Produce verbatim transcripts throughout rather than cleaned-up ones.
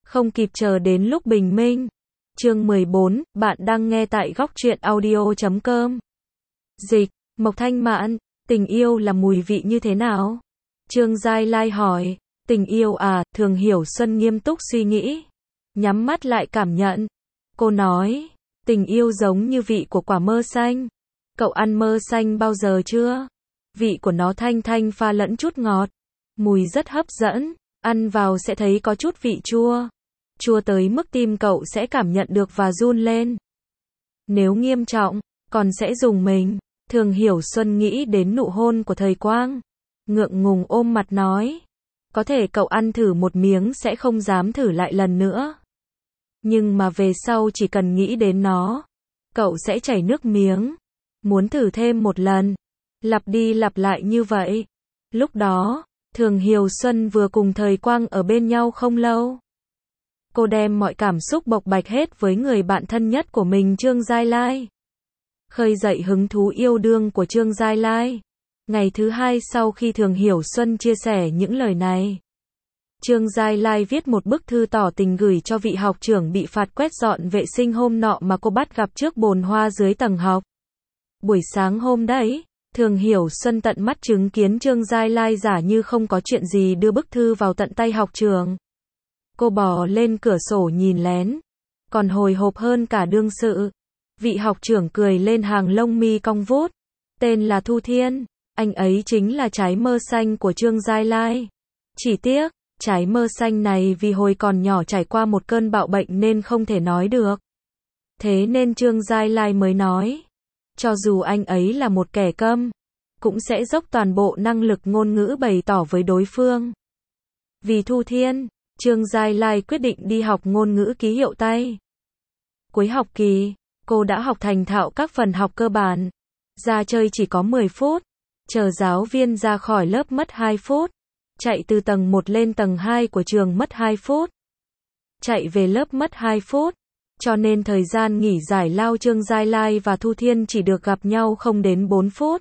Không kịp chờ đến lúc bình minh. Chương mười bốn, bạn đang nghe tại góc truyện audio chấm com. Dịch, Mộc Thanh Mạn, tình yêu là mùi vị như thế nào? Trương Giai Lai hỏi, tình yêu à, Thường Hiểu Xuân nghiêm túc suy nghĩ. Nhắm mắt lại cảm nhận. Cô nói, tình yêu giống như vị của quả mơ xanh. Cậu ăn mơ xanh bao giờ chưa? Vị của nó thanh thanh pha lẫn chút ngọt. Mùi rất hấp dẫn, ăn vào sẽ thấy có chút vị chua. Chua tới mức tim cậu sẽ cảm nhận được và run lên. Nếu nghiêm trọng, còn sẽ rùng mình. Thường Hiểu Xuân nghĩ đến nụ hôn của thời Quang. Ngượng ngùng ôm mặt nói. Có thể cậu ăn thử một miếng sẽ không dám thử lại lần nữa. Nhưng mà về sau chỉ cần nghĩ đến nó, cậu sẽ chảy nước miếng. Muốn thử thêm một lần. Lặp đi lặp lại như vậy. Lúc đó, Thường Hiểu Xuân vừa cùng thời Quang ở bên nhau không lâu. Cô đem mọi cảm xúc bộc bạch hết với người bạn thân nhất của mình Trương Giai Lai. Khơi dậy hứng thú yêu đương của Trương Giai Lai. Ngày thứ hai sau khi Thường Hiểu Xuân chia sẻ những lời này, Trương Giai Lai viết một bức thư tỏ tình gửi cho vị học trưởng bị phạt quét dọn vệ sinh hôm nọ mà cô bắt gặp trước bồn hoa dưới tầng học. Buổi sáng hôm đấy, Thường Hiểu Xuân tận mắt chứng kiến Trương Giai Lai giả như không có chuyện gì đưa bức thư vào tận tay học trưởng. Cô bò lên cửa sổ nhìn lén, còn hồi hộp hơn cả đương sự. Vị học trưởng cười lên hàng lông mi cong vút. Tên là Thu Thiên, anh ấy chính là trái mơ xanh của Trương Giai Lai. Chỉ tiếc, trái mơ xanh này vì hồi còn nhỏ trải qua một cơn bạo bệnh nên không thể nói được. Thế nên Trương Giai Lai mới nói, cho dù anh ấy là một kẻ câm, cũng sẽ dốc toàn bộ năng lực ngôn ngữ bày tỏ với đối phương. Vì Thu Thiên, Trương Giai Lai quyết định đi học ngôn ngữ ký hiệu tay. Cuối học kỳ, cô đã học thành thạo các phần học cơ bản. Ra chơi chỉ có mười phút. Chờ giáo viên ra khỏi lớp mất hai phút. Chạy từ tầng một lên tầng hai của trường mất hai phút. Chạy về lớp mất hai phút. Cho nên thời gian nghỉ giải lao Trương Giai Lai và Thu Thiên chỉ được gặp nhau không đến bốn phút.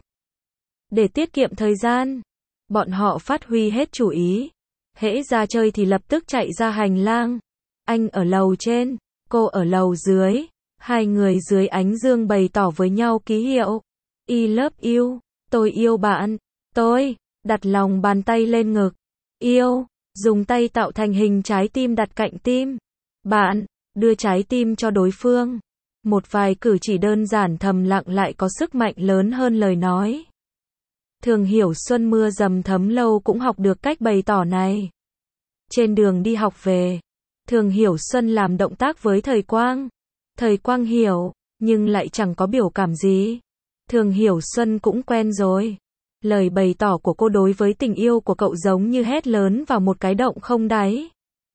Để tiết kiệm thời gian, bọn họ phát huy hết chủ ý. Hễ ra chơi thì lập tức chạy ra hành lang. Anh ở lầu trên, cô ở lầu dưới. Hai người dưới ánh dương bày tỏ với nhau ký hiệu. I love you, tôi yêu bạn. Tôi, đặt lòng bàn tay lên ngực. Yêu, dùng tay tạo thành hình trái tim đặt cạnh tim. Bạn, đưa trái tim cho đối phương. Một vài cử chỉ đơn giản thầm lặng lại có sức mạnh lớn hơn lời nói. Thường Hiểu Xuân mưa dầm thấm lâu cũng học được cách bày tỏ này. Trên đường đi học về, Thường Hiểu Xuân làm động tác với thời Quang. Thời Quang hiểu, nhưng lại chẳng có biểu cảm gì. Thường Hiểu Xuân cũng quen rồi. Lời bày tỏ của cô đối với tình yêu của cậu giống như hét lớn vào một cái động không đáy.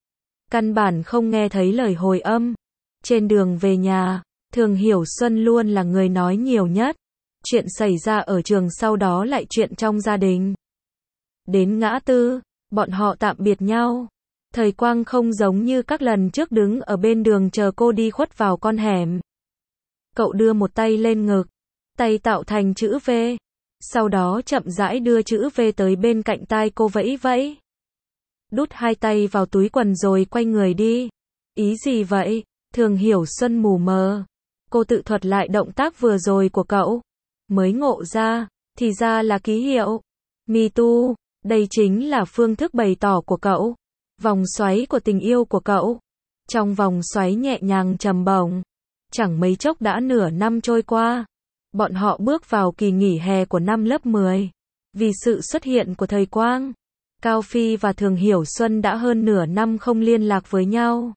Căn bản không nghe thấy lời hồi âm. Trên đường về nhà, Thường Hiểu Xuân luôn là người nói nhiều nhất. Chuyện xảy ra ở trường sau đó lại chuyện trong gia đình. Đến ngã tư, bọn họ tạm biệt nhau. Thời Quang không giống như các lần trước đứng ở bên đường chờ cô đi khuất vào con hẻm. Cậu đưa một tay lên ngực, tay tạo thành chữ V. Sau đó chậm rãi đưa chữ V tới bên cạnh tai cô vẫy vẫy. Đút hai tay vào túi quần rồi quay người đi. Ý gì vậy? Thường Hiểu Xuân mù mờ. Cô tự thuật lại động tác vừa rồi của cậu. Mới ngộ ra, thì ra là ký hiệu. Me too, đây chính là phương thức bày tỏ của cậu. Vòng xoáy của tình yêu của cậu. Trong vòng xoáy nhẹ nhàng trầm bổng. Chẳng mấy chốc đã nửa năm trôi qua. Bọn họ bước vào kỳ nghỉ hè của năm lớp mười. Vì sự xuất hiện của thời Quang, Cao Phi và Thường Hiểu Xuân đã hơn nửa năm không liên lạc với nhau.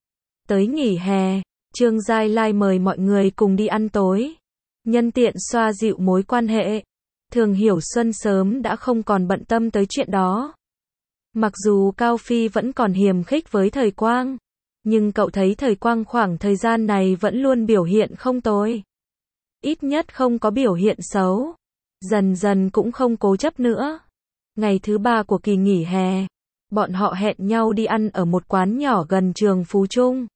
Tới nghỉ hè, Trương Giai Lai mời mọi người cùng đi ăn tối. Nhân tiện xoa dịu mối quan hệ. Thường Hiểu Xuân sớm đã không còn bận tâm tới chuyện đó. Mặc dù Cao Phi vẫn còn hiềm khích với thời Quang, nhưng cậu thấy thời Quang khoảng thời gian này vẫn luôn biểu hiện không tồi. Ít nhất không có biểu hiện xấu. Dần dần cũng không cố chấp nữa. Ngày thứ ba của kỳ nghỉ hè, bọn họ hẹn nhau đi ăn ở một quán nhỏ gần trường Phú Trung.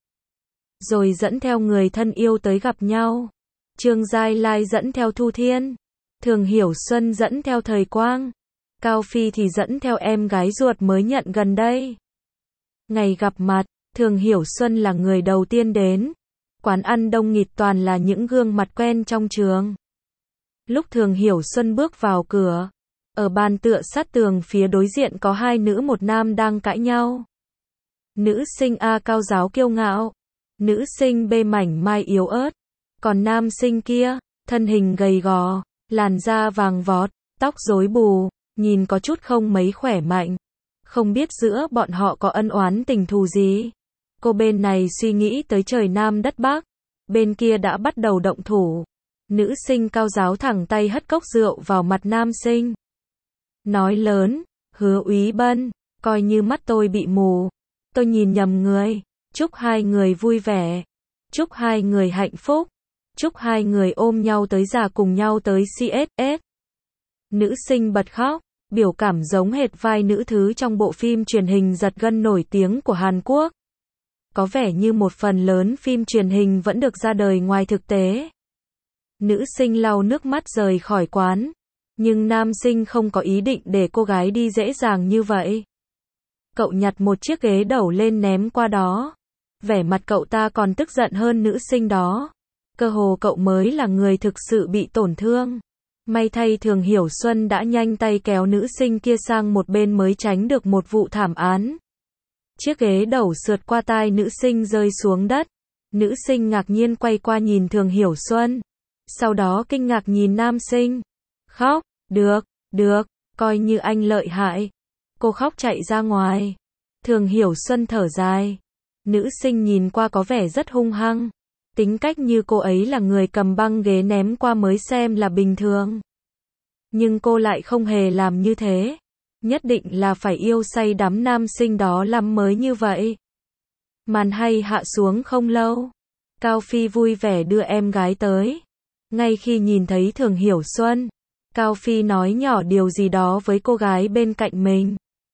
Rồi dẫn theo người thân yêu tới gặp nhau. Trương Giai Lai dẫn theo Thu Thiên. Thường Hiểu Xuân dẫn theo thời Quang. Cao Phi thì dẫn theo em gái ruột mới nhận gần đây. Ngày gặp mặt, Thường Hiểu Xuân là người đầu tiên đến. Quán ăn đông nghịt toàn là những gương mặt quen trong trường. Lúc Thường Hiểu Xuân bước vào cửa, ở bàn tựa sát tường phía đối diện có hai nữ một nam đang cãi nhau. Nữ sinh A cao giáo kiêu ngạo, nữ sinh B mảnh mai yếu ớt, còn nam sinh kia, thân hình gầy gò, làn da vàng vọt, tóc rối bù, nhìn có chút không mấy khỏe mạnh. Không biết giữa bọn họ có ân oán tình thù gì. Cô bên này suy nghĩ tới trời Nam đất Bắc, bên kia đã bắt đầu động thủ. Nữ sinh cao giáo thẳng tay hất cốc rượu vào mặt nam sinh. Nói lớn, Hứa Úy Bân, coi như mắt tôi bị mù. Tôi nhìn nhầm người. Chúc hai người vui vẻ. Chúc hai người hạnh phúc. Chúc hai người ôm nhau tới già cùng nhau tới xê ét ét. Nữ sinh bật khóc, biểu cảm giống hệt vai nữ thứ trong bộ phim truyền hình giật gân nổi tiếng của Hàn Quốc. Có vẻ như một phần lớn phim truyền hình vẫn được ra đời ngoài thực tế. Nữ sinh lau nước mắt rời khỏi quán, nhưng nam sinh không có ý định để cô gái đi dễ dàng như vậy. Cậu nhặt một chiếc ghế đầu lên ném qua đó. Vẻ mặt cậu ta còn tức giận hơn nữ sinh đó. Cơ hồ cậu mới là người thực sự bị tổn thương. May thay Thường Hiểu Xuân đã nhanh tay kéo nữ sinh kia sang một bên mới tránh được một vụ thảm án. Chiếc ghế đầu sượt qua tai nữ sinh rơi xuống đất. Nữ sinh ngạc nhiên quay qua nhìn Thường Hiểu Xuân. Sau đó kinh ngạc nhìn nam sinh. Khóc, được, được, coi như anh lợi hại. Cô khóc chạy ra ngoài. Thường Hiểu Xuân thở dài. Nữ sinh nhìn qua có vẻ rất hung hăng. Tính cách như cô ấy là người cầm băng ghế ném qua mới xem là bình thường. Nhưng cô lại không hề làm như thế. Nhất định là phải yêu say đắm nam sinh đó lắm mới như vậy. Màn hay hạ xuống không lâu. Cao Phi vui vẻ đưa em gái tới. Ngay khi nhìn thấy Thường Hiểu Xuân, Cao Phi nói nhỏ điều gì đó với cô gái bên cạnh mình.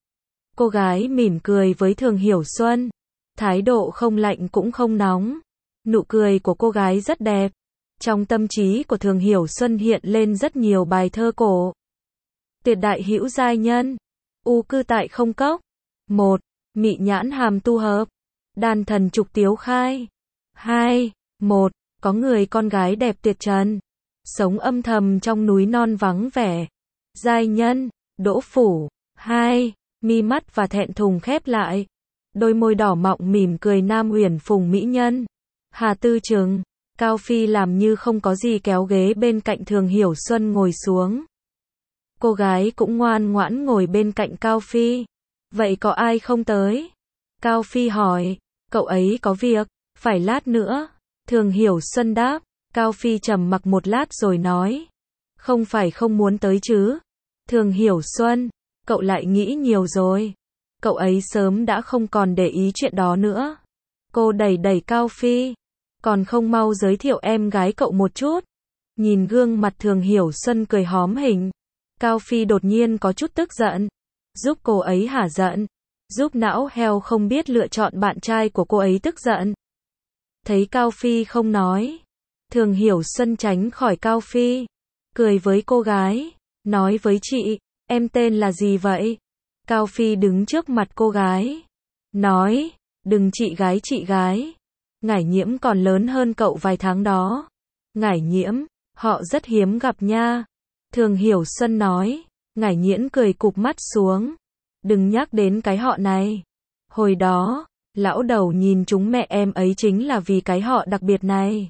Cô gái mỉm cười với Thường Hiểu Xuân. Thái độ không lạnh cũng không nóng. Nụ cười của cô gái rất đẹp. Trong tâm trí của Thường Hiểu Xuân hiện lên rất nhiều bài thơ cổ. Tuyệt đại hữu giai nhân. U cư tại không cốc. một. Mị nhãn hàm tu hợp. Đàn thần trục tiếu khai. hai. một. Có người con gái đẹp tuyệt trần. Sống âm thầm trong núi non vắng vẻ. Giai nhân. Đỗ Phủ. hai. Mi mắt và thẹn thùng khép lại. Đôi môi đỏ mọng mỉm cười nam uyển phùng mỹ nhân. Hà Tư Trừng. Cao Phi làm như không có gì kéo ghế bên cạnh Thường Hiểu Xuân ngồi xuống. Cô gái cũng ngoan ngoãn ngồi bên cạnh Cao Phi. Vậy có ai không tới? Cao Phi hỏi. Cậu ấy có việc, phải lát nữa. Thường Hiểu Xuân đáp. Cao Phi trầm mặc một lát rồi nói. Không phải không muốn tới chứ? Thường Hiểu Xuân. Cậu lại nghĩ nhiều rồi. Cậu ấy sớm đã không còn để ý chuyện đó nữa. Cô đẩy đẩy Cao Phi. Còn không mau giới thiệu em gái cậu một chút. Nhìn gương mặt Thường Hiểu Xuân cười hóm hình. Cao Phi đột nhiên có chút tức giận. Giúp cô ấy hả giận. Giúp não heo không biết lựa chọn bạn trai của cô ấy tức giận. Thấy Cao Phi không nói. Thường Hiểu Xuân tránh khỏi Cao Phi. Cười với cô gái. Nói với chị. Em tên là gì vậy? Cao Phi đứng trước mặt cô gái. Nói. Đừng chị gái chị gái. Ngải Nhiễm còn lớn hơn cậu vài tháng đó. Ngải Nhiễm. Họ rất hiếm gặp nha. Thường Hiểu Xuân nói. Ngải Nhiễm cười cụp mắt xuống. Đừng nhắc đến cái họ này. Hồi đó, lão đầu nhìn chúng mẹ em ấy chính là vì cái họ đặc biệt này.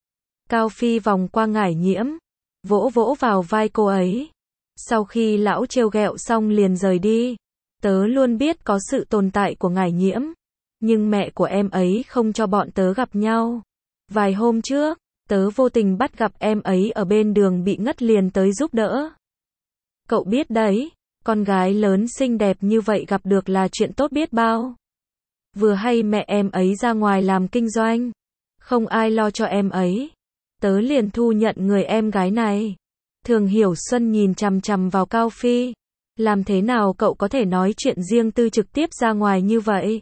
Cao Phi vòng qua Ngải Nhiễm. Vỗ vỗ vào vai cô ấy. Sau khi lão trêu ghẹo xong liền rời đi. Tớ luôn biết có sự tồn tại của Ngải Nhiễm. Nhưng mẹ của em ấy không cho bọn tớ gặp nhau. Vài hôm trước, tớ vô tình bắt gặp em ấy ở bên đường bị ngất liền tới giúp đỡ. Cậu biết đấy, con gái lớn xinh đẹp như vậy gặp được là chuyện tốt biết bao. Vừa hay mẹ em ấy ra ngoài làm kinh doanh. Không ai lo cho em ấy. Tớ liền thu nhận người em gái này. Thường Hiểu Xuân nhìn chằm chằm vào Cao Phi. Làm thế nào cậu có thể nói chuyện riêng tư trực tiếp ra ngoài như vậy?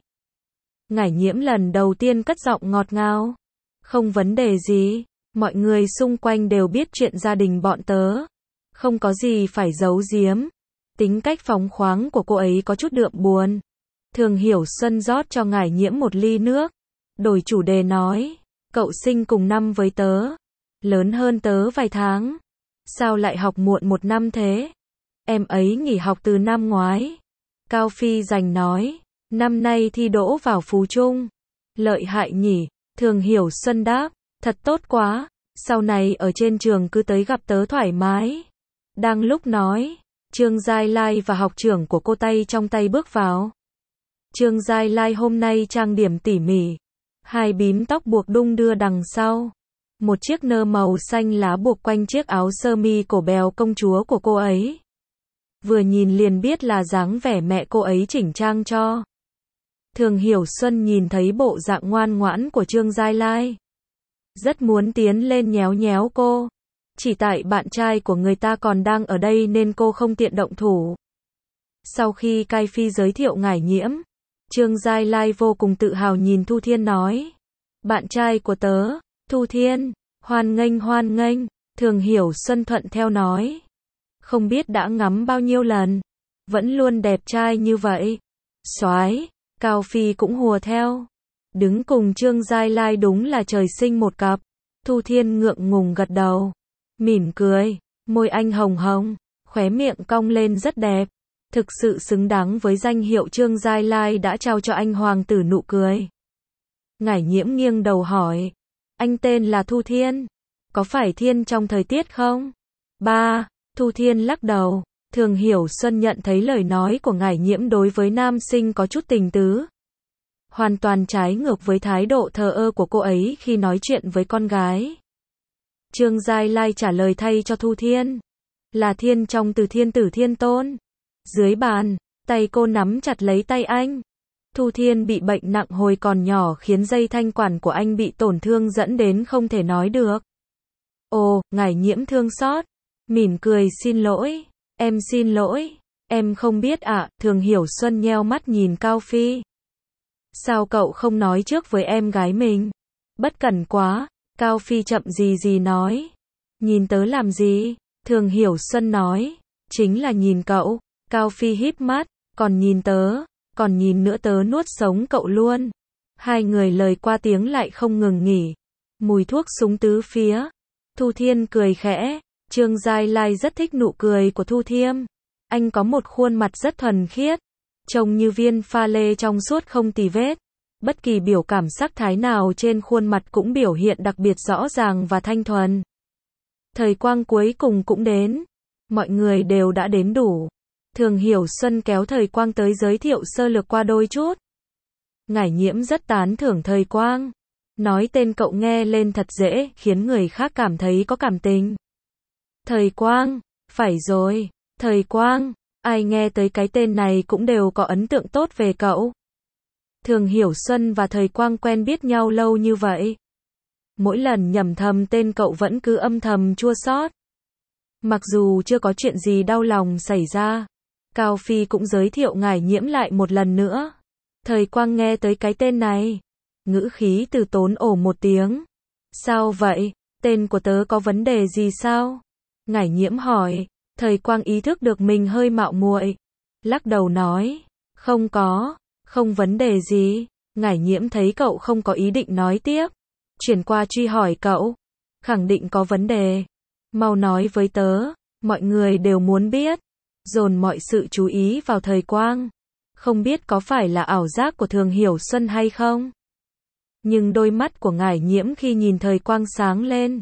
Ngải Nhiễm lần đầu tiên cất giọng ngọt ngào. Không vấn đề gì. Mọi người xung quanh đều biết chuyện gia đình bọn tớ. Không có gì phải giấu giếm. Tính cách phóng khoáng của cô ấy có chút đượm buồn. Thường Hiểu Xuân rót cho Ngải Nhiễm một ly nước, đổi chủ đề nói, cậu sinh cùng năm với tớ, lớn hơn tớ vài tháng, sao lại học muộn một năm thế? Em ấy nghỉ học từ năm ngoái. Cao Phi Dành nói, năm nay thi đỗ vào Phú Trung. Lợi hại nhỉ? Thường Hiểu Xuân đáp, thật tốt quá, sau này ở trên trường cứ tới gặp tớ thoải mái. Đang lúc nói, Trương Giai Lai và học trưởng của cô tay trong tay bước vào. Trương Giai Lai hôm nay trang điểm tỉ mỉ, hai bím tóc buộc đung đưa đằng sau, một chiếc nơ màu xanh lá buộc quanh chiếc áo sơ mi cổ bèo công chúa của cô ấy. Vừa nhìn liền biết là dáng vẻ mẹ cô ấy chỉnh trang cho. Thường Hiểu Xuân nhìn thấy bộ dạng ngoan ngoãn của Trương Giai Lai, rất muốn tiến lên nhéo nhéo cô. Chỉ tại bạn trai của người ta còn đang ở đây nên cô không tiện động thủ. Sau khi Cai Phi giới thiệu Ngải Nhiễm, Trương Giai Lai vô cùng tự hào nhìn Thu Thiên nói, bạn trai của tớ, Thu Thiên, hoan nghênh hoan nghênh. Thường Hiểu Xuân thuận theo nói, không biết đã ngắm bao nhiêu lần, vẫn luôn đẹp trai như vậy. Soái. Cao Phi cũng hùa theo, đứng cùng Trương Giai Lai đúng là trời sinh một cặp. Thu Thiên ngượng ngùng gật đầu, mỉm cười, môi anh hồng hồng, khóe miệng cong lên rất đẹp, thực sự xứng đáng với danh hiệu Trương Giai Lai đã trao cho anh hoàng tử nụ cười. Ngải Nhiễm nghiêng đầu hỏi, anh tên là Thu Thiên, có phải thiên trong thời tiết không? Ba. Thu Thiên lắc đầu. Thường Hiểu Xuân nhận thấy lời nói của Ngải Nhiễm đối với nam sinh có chút tình tứ, hoàn toàn trái ngược với thái độ thờ ơ của cô ấy khi nói chuyện với con gái. Trương Giai Lai trả lời thay cho Thu Thiên, là thiên trong từ thiên tử thiên tôn. Dưới bàn, tay cô nắm chặt lấy tay anh. Thu Thiên bị bệnh nặng hồi còn nhỏ khiến dây thanh quản của anh bị tổn thương dẫn đến không thể nói được. Ồ, Ngải Nhiễm thương xót, mỉm cười xin lỗi. Em xin lỗi, em không biết ạ. À. Thường Hiểu Xuân nheo mắt nhìn Cao Phi. Sao cậu không nói trước với em gái mình? Bất cẩn quá. Cao Phi chậm gì gì nói. Nhìn tớ làm gì? Thường Hiểu Xuân nói. Chính là nhìn cậu. Cao Phi híp mắt. Còn nhìn tớ. Còn nhìn nữa tớ nuốt sống cậu luôn. Hai người lời qua tiếng lại không ngừng nghỉ. Mùi thuốc súng tứ phía. Thu Thiên cười khẽ. Trương Giai Lai rất thích nụ cười của Thu Thiên. Anh có một khuôn mặt rất thuần khiết, trông như viên pha lê trong suốt không tì vết. Bất kỳ biểu cảm sắc thái nào trên khuôn mặt cũng biểu hiện đặc biệt rõ ràng và thanh thuần. Thời quang cuối cùng cũng đến. Mọi người đều đã đến đủ. Thường Hiểu Xuân kéo Thời Quang tới giới thiệu sơ lược qua đôi chút. Ngải Nhiễm rất tán thưởng Thời Quang. Nói tên cậu nghe lên thật dễ, khiến người khác cảm thấy có cảm tình. Thời Quang, phải rồi, Thời Quang, ai nghe tới cái tên này cũng đều có ấn tượng tốt về cậu. Thường Hiểu Xuân và Thời Quang quen biết nhau lâu như vậy. Mỗi lần nhầm thầm tên cậu vẫn cứ âm thầm chua xót. Mặc dù chưa có chuyện gì đau lòng xảy ra, Cao Phi cũng giới thiệu Ngải Nhiễm lại một lần nữa. Thời Quang nghe tới cái tên này, ngữ khí từ tốn ồ một tiếng. Sao vậy, tên của tớ có vấn đề gì sao? Ngải Nhiễm hỏi. Thời Quang ý thức được mình hơi mạo muội, lắc đầu nói, không có, không vấn đề gì. Ngải Nhiễm thấy cậu không có ý định nói tiếp, chuyển qua truy hỏi cậu, khẳng định có vấn đề, mau nói với tớ, mọi người đều muốn biết. Dồn mọi sự chú ý vào Thời Quang, không biết có phải là ảo giác của Thường Hiểu Xuân hay không, nhưng đôi mắt của Ngải Nhiễm khi nhìn Thời Quang sáng lên.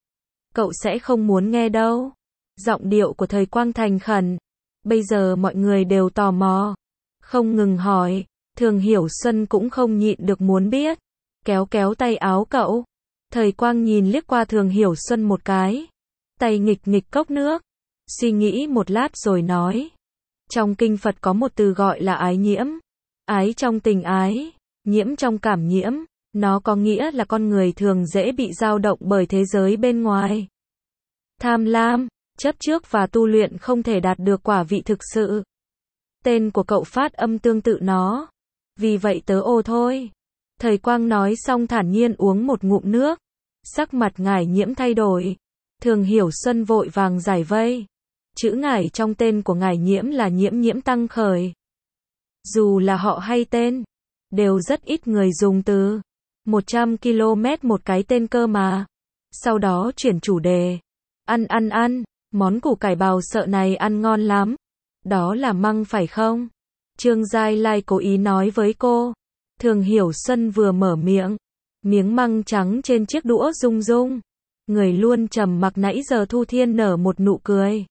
Cậu sẽ không muốn nghe đâu. Giọng điệu của Thời Quang thành khẩn. Bây giờ mọi người đều tò mò, không ngừng hỏi. Thường Hiểu Xuân cũng không nhịn được muốn biết, kéo kéo tay áo cậu. Thời Quang nhìn liếc qua Thường Hiểu Xuân một cái, tay nghịch nghịch cốc nước, suy nghĩ một lát rồi nói. Trong kinh Phật có một từ gọi là ái nhiễm. Ái trong tình ái, nhiễm trong cảm nhiễm. Nó có nghĩa là con người thường dễ bị dao động bởi thế giới bên ngoài. Tham lam, chấp trước và tu luyện không thể đạt được quả vị thực sự. Tên của cậu phát âm tương tự nó. Vì vậy tớ ô thôi. Thời Quang nói xong thản nhiên uống một ngụm nước. Sắc mặt Ngải Nhiễm thay đổi. Thường Hiểu Xuân vội vàng giải vây. Chữ Ngải trong tên của Ngải Nhiễm là Nhiễm Nhiễm Tăng Khởi. Dù là họ hay tên, đều rất ít người dùng từ một trăm ki lô mét một cái tên cơ mà. Sau đó chuyển chủ đề. Ăn ăn ăn, món củ cải bào sợ này ăn ngon lắm. Đó là măng phải không? Trương Giai Lai cố ý nói với cô. Thường Hiểu Xuân vừa mở miệng, miếng măng trắng trên chiếc đũa rung rung. Người luôn trầm mặc nãy giờ Thu Thiên nở một nụ cười.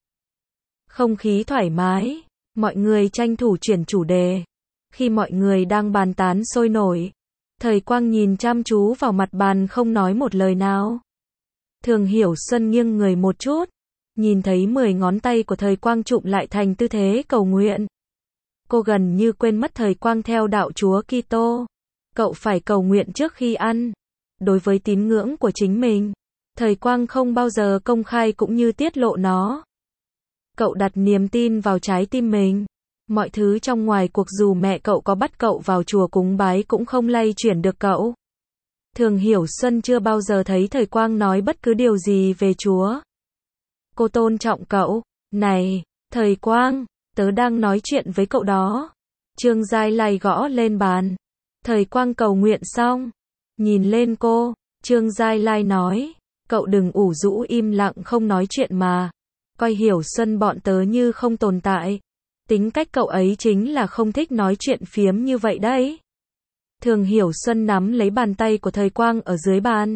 Không khí thoải mái, mọi người tranh thủ chuyển chủ đề. Khi mọi người đang bàn tán sôi nổi, Thời Quang nhìn chăm chú vào mặt bàn không nói một lời nào. Thường Hiểu Xuân nghiêng người một chút, nhìn thấy mười ngón tay của Thời Quang chụm lại thành tư thế cầu nguyện. Cô gần như quên mất Thời Quang theo đạo Chúa Kitô. Cậu phải cầu nguyện trước khi ăn. Đối với tín ngưỡng của chính mình, Thời Quang không bao giờ công khai cũng như tiết lộ nó. Cậu đặt niềm tin vào trái tim mình. Mọi thứ trong ngoài cuộc dù mẹ cậu có bắt cậu vào chùa cúng bái cũng không lay chuyển được cậu. Thường Hiểu Xuân chưa bao giờ thấy Thời Quang nói bất cứ điều gì về Chúa. Cô tôn trọng cậu. Này, Thời Quang, tớ đang nói chuyện với cậu đó. Trương Giai Lai gõ lên bàn. Thời Quang cầu nguyện xong, nhìn lên cô, Trương Giai Lai nói, cậu đừng ủ rũ im lặng không nói chuyện mà. Coi Hiểu Xuân bọn tớ như không tồn tại. Tính cách cậu ấy chính là không thích nói chuyện phiếm như vậy đấy. Thường Hiểu Xuân nắm lấy bàn tay của Thời Quang ở dưới bàn.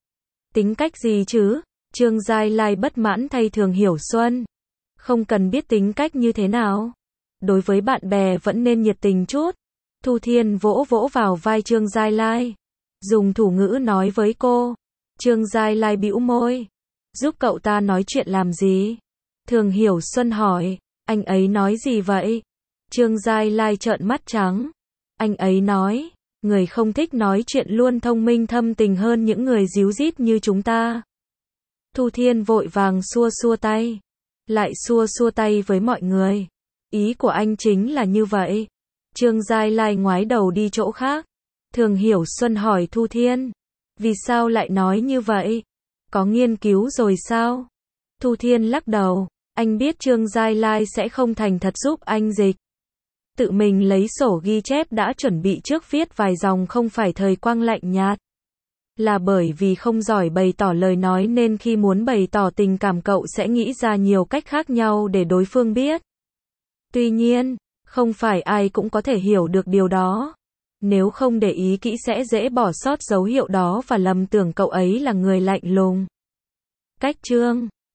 Tính cách gì chứ? Trương Giai Lai bất mãn thay Thường Hiểu Xuân. Không cần biết tính cách như thế nào. Đối với bạn bè vẫn nên nhiệt tình chút. Thu Thiên vỗ vỗ vào vai Trương Giai Lai. Dùng thủ ngữ nói với cô. Trương Giai Lai bĩu môi. Giúp cậu ta nói chuyện làm gì? Thường Hiểu Xuân hỏi. Anh ấy nói gì vậy? Trương Giai Lai trợn mắt trắng. Anh ấy nói, người không thích nói chuyện luôn thông minh thâm tình hơn những người díu dít như chúng ta. Thu Thiên vội vàng xua xua tay. Lại xua xua tay với mọi người. Ý của anh chính là như vậy. Trương Giai Lai ngoái đầu đi chỗ khác. Thường Hiểu Xuân hỏi Thu Thiên. Vì sao lại nói như vậy? Có nghiên cứu rồi sao? Thu Thiên lắc đầu. Anh biết Trương Giai Lai sẽ không thành thật giúp anh dịch. Tự mình lấy sổ ghi chép đã chuẩn bị trước viết vài dòng không phải Thời Quang lạnh nhạt. Là bởi vì không giỏi bày tỏ lời nói nên khi muốn bày tỏ tình cảm cậu sẽ nghĩ ra nhiều cách khác nhau để đối phương biết. Tuy nhiên, không phải ai cũng có thể hiểu được điều đó. Nếu không để ý kỹ sẽ dễ bỏ sót dấu hiệu đó và lầm tưởng cậu ấy là người lạnh lùng. Cách chương